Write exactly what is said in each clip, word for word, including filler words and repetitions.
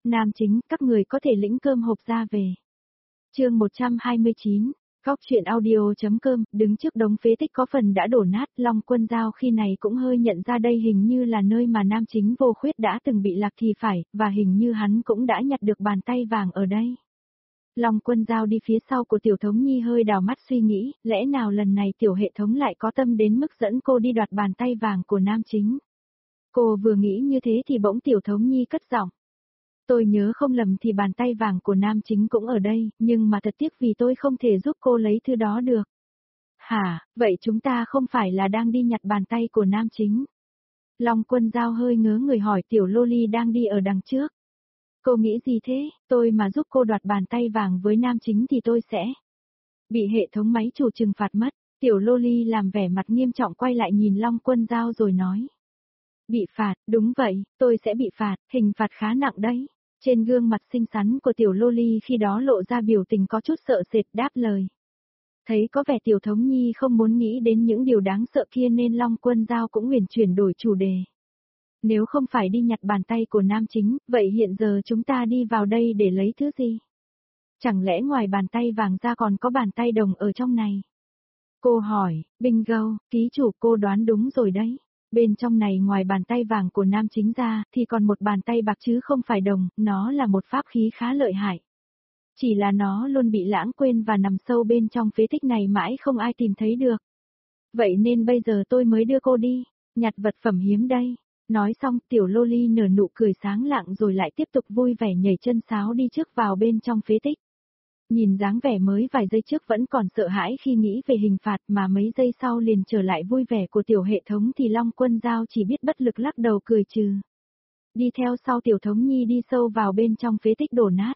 Nam chính, các người có thể lĩnh cơm hộp ra về. Chương một trăm hai mươi chín, Góc truyện audio.com, đứng trước đống phế tích có phần đã đổ nát, Long Quân Dao khi này cũng hơi nhận ra đây hình như là nơi mà nam chính Vô Khuyết đã từng bị lạc thì phải, và hình như hắn cũng đã nhặt được bàn tay vàng ở đây. Long Quân Dao đi phía sau của Tiểu Thống Nhi hơi đảo mắt suy nghĩ, lẽ nào lần này tiểu hệ thống lại có tâm đến mức dẫn cô đi đoạt bàn tay vàng của nam chính. Cô vừa nghĩ như thế thì bỗng Tiểu Thống Nhi cất giọng. Tôi nhớ không lầm thì bàn tay vàng của nam chính cũng ở đây, nhưng mà thật tiếc vì tôi không thể giúp cô lấy thứ đó được. Hả, vậy chúng ta không phải là đang đi nhặt bàn tay của nam chính? Long Quân Dao hơi ngớ người hỏi Tiểu Loli đang đi ở đằng trước. Cô nghĩ gì thế, tôi mà giúp cô đoạt bàn tay vàng với nam chính thì tôi sẽ bị hệ thống máy chủ trừng phạt mất. Tiểu Loli làm vẻ mặt nghiêm trọng quay lại nhìn Long Quân Dao rồi nói. Bị phạt, đúng vậy, tôi sẽ bị phạt, hình phạt khá nặng đấy. Trên gương mặt xinh xắn của Tiểu Loli khi đó lộ ra biểu tình có chút sợ sệt đáp lời. Thấy có vẻ Tiểu Thống Nhi không muốn nghĩ đến những điều đáng sợ kia nên Long Quân Dao cũng huyền chuyển đổi chủ đề. Nếu không phải đi nhặt bàn tay của nam chính, vậy hiện giờ chúng ta đi vào đây để lấy thứ gì? Chẳng lẽ ngoài bàn tay vàng ra còn có bàn tay đồng ở trong này? Cô hỏi, bingo, ký chủ cô đoán đúng rồi đấy. Bên trong này ngoài bàn tay vàng của nam chính ra, thì còn một bàn tay bạc chứ không phải đồng, nó là một pháp khí khá lợi hại. Chỉ là nó luôn bị lãng quên và nằm sâu bên trong phế tích này mãi không ai tìm thấy được. Vậy nên bây giờ tôi mới đưa cô đi, nhặt vật phẩm hiếm đây. Nói xong Tiểu Loli nở nụ cười sáng lạng rồi lại tiếp tục vui vẻ nhảy chân sáo đi trước vào bên trong phế tích. Nhìn dáng vẻ mới vài giây trước vẫn còn sợ hãi khi nghĩ về hình phạt mà mấy giây sau liền trở lại vui vẻ của tiểu hệ thống thì Long Quân Dao chỉ biết bất lực lắc đầu cười trừ. Đi theo sau Tiểu Thống Nhi đi sâu vào bên trong phế tích đổ nát.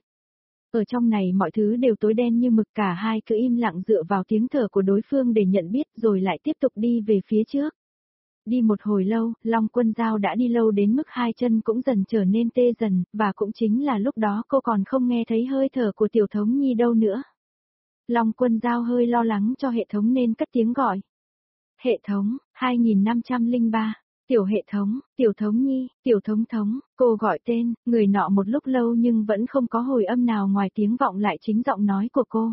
Ở trong này mọi thứ đều tối đen như mực, cả hai cứ im lặng dựa vào tiếng thở của đối phương để nhận biết rồi lại tiếp tục đi về phía trước. Đi một hồi lâu, Long Quân Dao đã đi lâu đến mức hai chân cũng dần trở nên tê dần, và cũng chính là lúc đó cô còn không nghe thấy hơi thở của Tiểu Thống Nhi đâu nữa. Long Quân Dao hơi lo lắng cho hệ thống nên cất tiếng gọi. Hệ thống, hai nghìn năm trăm lẻ ba, Tiểu hệ thống, Tiểu Thống Nhi, Tiểu Thống Thống, cô gọi tên, người nọ một lúc lâu nhưng vẫn không có hồi âm nào ngoài tiếng vọng lại chính giọng nói của cô.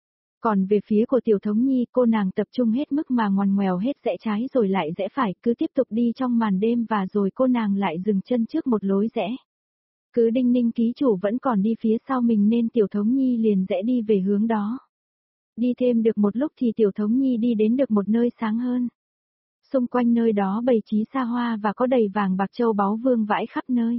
Còn về phía của Tiểu Thống Nhi, cô nàng tập trung hết mức mà ngoằn ngoèo hết rẽ trái rồi lại rẽ phải, cứ tiếp tục đi trong màn đêm và rồi cô nàng lại dừng chân trước một lối rẽ. Cứ đinh ninh ký chủ vẫn còn đi phía sau mình nên Tiểu Thống Nhi liền rẽ đi về hướng đó. Đi thêm được một lúc thì Tiểu Thống Nhi đi đến được một nơi sáng hơn. Xung quanh nơi đó bày trí xa hoa và có đầy vàng bạc châu báu vương vãi khắp nơi.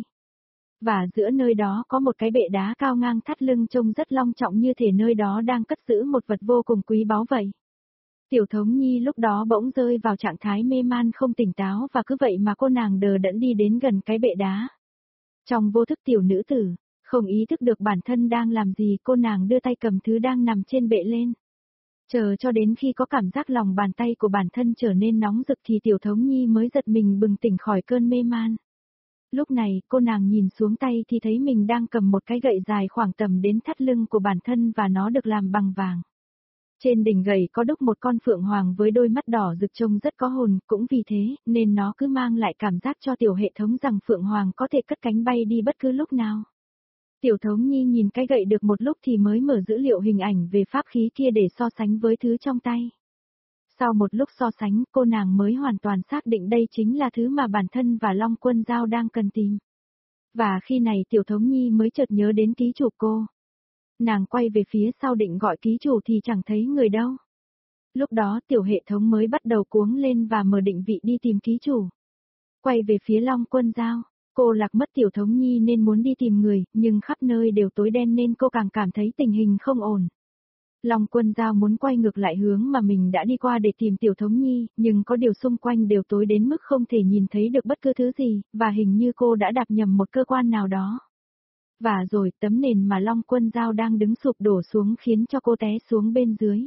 Và giữa nơi đó có một cái bệ đá cao ngang thắt lưng trông rất long trọng như thể nơi đó đang cất giữ một vật vô cùng quý báu vậy. Tiểu Thống Nhi lúc đó bỗng rơi vào trạng thái mê man không tỉnh táo và cứ vậy mà cô nàng đờ đẫn đi đến gần cái bệ đá. Trong vô thức tiểu nữ tử, không ý thức được bản thân đang làm gì, cô nàng đưa tay cầm thứ đang nằm trên bệ lên. Chờ cho đến khi có cảm giác lòng bàn tay của bản thân trở nên nóng rực thì Tiểu Thống Nhi mới giật mình bừng tỉnh khỏi cơn mê man. Lúc này, cô nàng nhìn xuống tay thì thấy mình đang cầm một cái gậy dài khoảng tầm đến thắt lưng của bản thân và nó được làm bằng vàng. Trên đỉnh gậy có đúc một con phượng hoàng với đôi mắt đỏ rực trông rất có hồn, cũng vì thế, nên nó cứ mang lại cảm giác cho tiểu hệ thống rằng phượng hoàng có thể cất cánh bay đi bất cứ lúc nào. Tiểu Thống Nhi nhìn cái gậy được một lúc thì mới mở dữ liệu hình ảnh về pháp khí kia để so sánh với thứ trong tay. Sau một lúc so sánh, cô nàng mới hoàn toàn xác định đây chính là thứ mà bản thân và Long Quân Dao đang cần tìm. Và khi này Tiểu Thống Nhi mới chợt nhớ đến ký chủ cô. Nàng quay về phía sau định gọi ký chủ thì chẳng thấy người đâu. Lúc đó tiểu hệ thống mới bắt đầu cuống lên và mở định vị đi tìm ký chủ. Quay về phía Long Quân Dao, cô lạc mất Tiểu Thống Nhi nên muốn đi tìm người, nhưng khắp nơi đều tối đen nên cô càng cảm thấy tình hình không ổn. Long Quân Dao muốn quay ngược lại hướng mà mình đã đi qua để tìm Tiểu Thống Nhi, nhưng có điều xung quanh đều tối đến mức không thể nhìn thấy được bất cứ thứ gì, và hình như cô đã đạp nhầm một cơ quan nào đó. Và rồi tấm nền mà Long Quân Dao đang đứng sụp đổ xuống khiến cho cô té xuống bên dưới.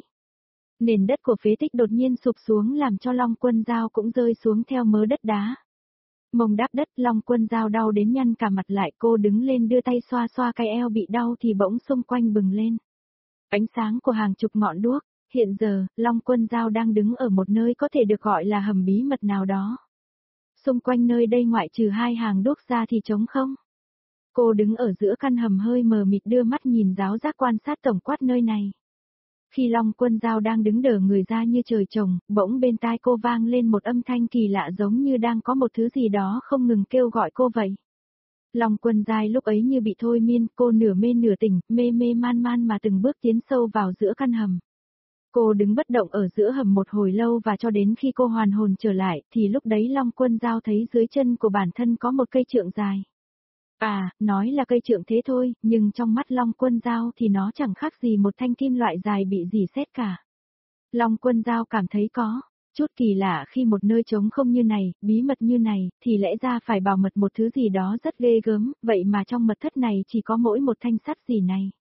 Nền đất của phế tích đột nhiên sụp xuống làm cho Long Quân Dao cũng rơi xuống theo mớ đất đá. Mông đáp đất, Long Quân Dao đau đến nhăn cả mặt lại, cô đứng lên đưa tay xoa xoa cái eo bị đau thì bỗng xung quanh bừng lên. Ánh sáng của hàng chục ngọn đuốc, hiện giờ, Long Quân Dao đang đứng ở một nơi có thể được gọi là hầm bí mật nào đó. Xung quanh nơi đây ngoại trừ hai hàng đuốc ra thì trống không. Cô đứng ở giữa căn hầm hơi mờ mịt đưa mắt nhìn giáo giác quan sát tổng quát nơi này. Khi Long Quân Dao đang đứng đờ người ra như trời trồng, bỗng bên tai cô vang lên một âm thanh kỳ lạ giống như đang có một thứ gì đó không ngừng kêu gọi cô vậy. Long Quân Giai lúc ấy như bị thôi miên, cô nửa mê nửa tỉnh, mê mê man man mà từng bước tiến sâu vào giữa căn hầm. Cô đứng bất động ở giữa hầm một hồi lâu và cho đến khi cô hoàn hồn trở lại, thì lúc đấy Long Quân Dao thấy dưới chân của bản thân có một cây trượng dài. À, nói là cây trượng thế thôi, nhưng trong mắt Long Quân Dao thì nó chẳng khác gì một thanh kim loại dài bị rỉ sét cả. Long Quân Dao cảm thấy có chút kỳ lạ khi một nơi trống không như này, bí mật như này, thì lẽ ra phải bảo mật một thứ gì đó rất ghê gớm, vậy mà trong mật thất này chỉ có mỗi một thanh sắt gì này.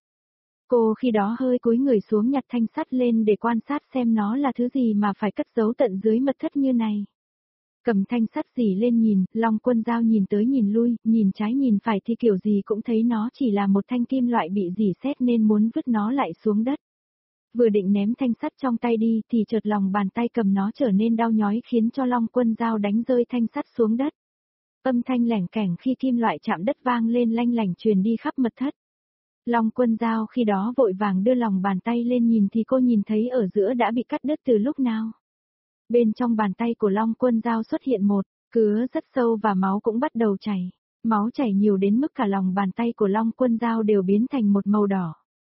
Cô khi đó hơi cúi người xuống nhặt thanh sắt lên để quan sát xem nó là thứ gì mà phải cất giấu tận dưới mật thất như này. Cầm thanh sắt gì lên nhìn, Long Quân Dao nhìn tới nhìn lui, nhìn trái nhìn phải thì kiểu gì cũng thấy nó chỉ là một thanh kim loại bị rỉ sét nên muốn vứt nó lại xuống đất. Vừa định ném thanh sắt trong tay đi thì chợt lòng bàn tay cầm nó trở nên đau nhói khiến cho Long Quân Dao đánh rơi thanh sắt xuống đất. Âm thanh lẻng kẻng khi kim loại chạm đất vang lên lanh lảnh truyền đi khắp mật thất. Long Quân Dao khi đó vội vàng đưa lòng bàn tay lên nhìn thì cô nhìn thấy ở giữa đã bị cắt đứt từ lúc nào. Bên trong bàn tay của Long Quân Dao xuất hiện một cứa rất sâu và máu cũng bắt đầu chảy. Máu chảy nhiều đến mức cả lòng bàn tay của Long Quân Dao đều biến thành một màu đỏ.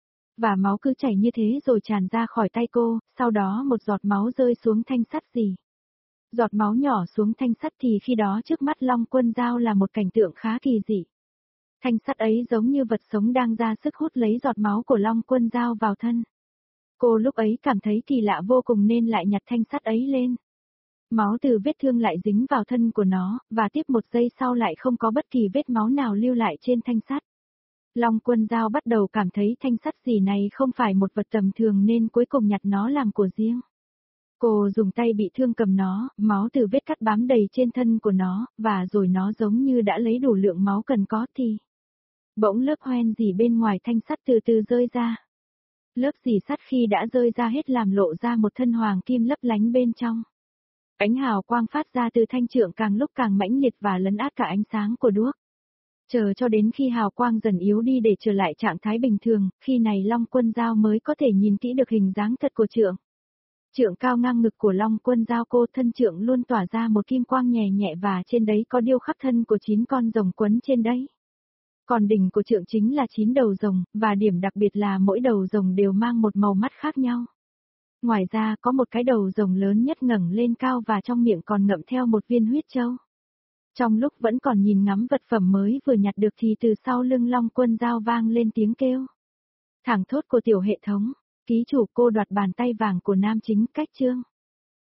Và máu cứ chảy như thế rồi tràn ra khỏi tay cô, sau đó một giọt máu rơi xuống thanh sắt gì. Giọt máu nhỏ xuống thanh sắt thì khi đó trước mắt Long Quân Dao là một cảnh tượng khá kỳ dị. Thanh sắt ấy giống như vật sống đang ra sức hút lấy giọt máu của Long Quân Dao vào thân. Cô lúc ấy cảm thấy kỳ lạ vô cùng nên lại nhặt thanh sắt ấy lên. Máu từ vết thương lại dính vào thân của nó, và tiếp một giây sau lại không có bất kỳ vết máu nào lưu lại trên thanh sắt. Long Quân Dao bắt đầu cảm thấy thanh sắt gì này không phải một vật tầm thường nên cuối cùng nhặt nó làm của riêng. Cô dùng tay bị thương cầm nó, máu từ vết cắt bám đầy trên thân của nó, và rồi nó giống như đã lấy đủ lượng máu cần có thì. Bỗng lớp hoen gì bên ngoài thanh sắt từ từ rơi ra. Lớp xì sắt khi đã rơi ra hết làm lộ ra một thân hoàng kim lấp lánh bên trong. Ánh hào quang phát ra từ thanh trượng càng lúc càng mãnh liệt và lấn át cả ánh sáng của đuốc. Chờ cho đến khi hào quang dần yếu đi để trở lại trạng thái bình thường, khi này Long Quân Dao mới có thể nhìn kỹ được hình dáng thật của trượng. Trượng cao ngang ngực của Long Quân Dao, cô thân trượng luôn tỏa ra một kim quang nhẹ nhẹ và trên đấy có điêu khắc thân của chín con rồng quấn trên đấy. Còn đỉnh của trượng chính là chín đầu rồng, và điểm đặc biệt là mỗi đầu rồng đều mang một màu mắt khác nhau. Ngoài ra có một cái đầu rồng lớn nhất ngẩng lên cao và trong miệng còn ngậm theo một viên huyết châu. Trong lúc vẫn còn nhìn ngắm vật phẩm mới vừa nhặt được thì từ sau lưng Long Quân Dao vang lên tiếng kêu. Thẳng thốt của tiểu hệ thống, ký chủ cô đoạt bàn tay vàng của nam chính cách chương.